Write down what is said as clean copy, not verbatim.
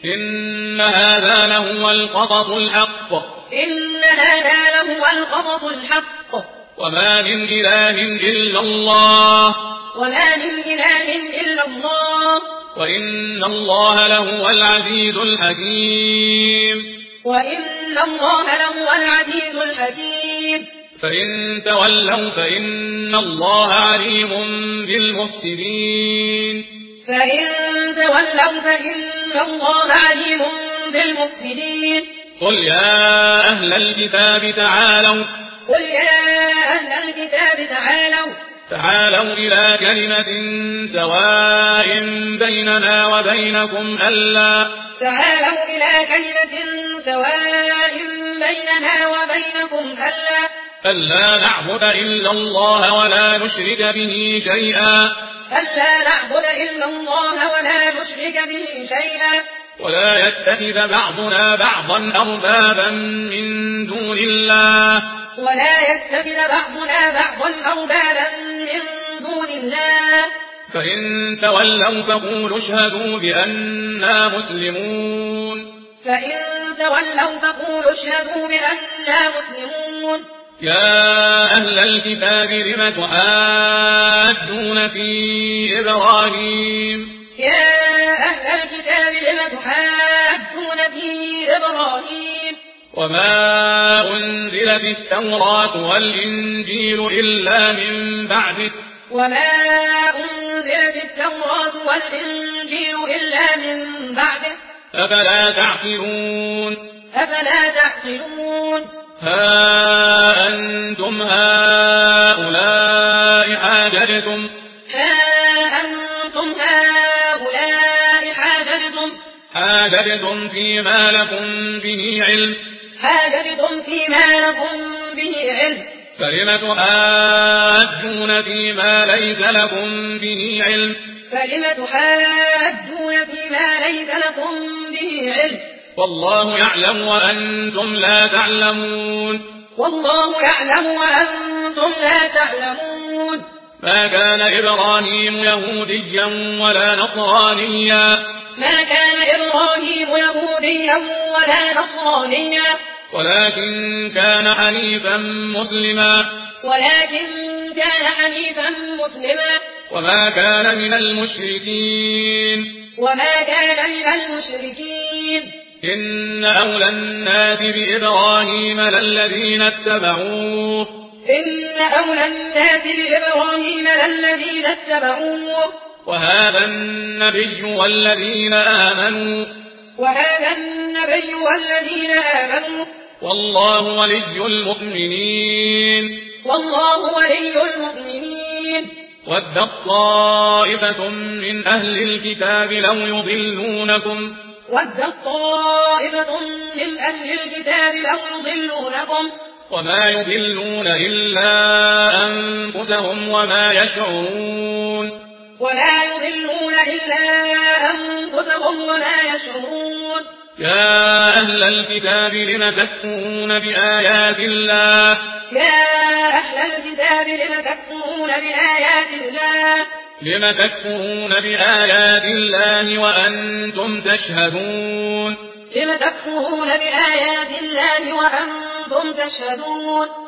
إن هذا لهو القصص الحق إن هذا لهو القصص الحق وما من إله إلا الله وما من إله إلا الله وإن الله لهو العزيز الحكيم وإن الله لهو العزيز الحكيم فإن تولوا فإن الله عليم بالمفسدين فإن تولوا فإن الله عليم بالمفسدين قل يا أهل الكتاب تعالوا تعالوا إلى كلمة سواء بيننا وبينكم ألا نعبد إلا الله ولا نشرك به شيئا ولا يتخذ بعضنا بعضا أربابا من دون الله فإن تولوا فقولوا اشهدوا بأننا مسلمون يا أهل الكتاب لم تحاجون في إبراهيم وما أنزلت التوراة والإنجيل إلا من بعده أفلا تعقلون ها أنتم هؤلاء حاججتم فيما لكم به علم فلم تحاجون فيما ليس لكم به علم والله يعلم وأنتم لا تعلمون ما كان إبراهيم يهوديا ولا نصرانيا ولكن كان حنيفا مسلما وما كان من المشركين إن أولى الناس بإبراهيم للذين اتبعوه وهذا النبي والذين آمنوا والله ولي المؤمنين ودت طائفة من أهل الكتاب لو يضلونكم وما يضلون إلا أنفسهم وما يشعرون يا أهل الكتاب لم تكفرون بآيات الله وأنتم تشهدون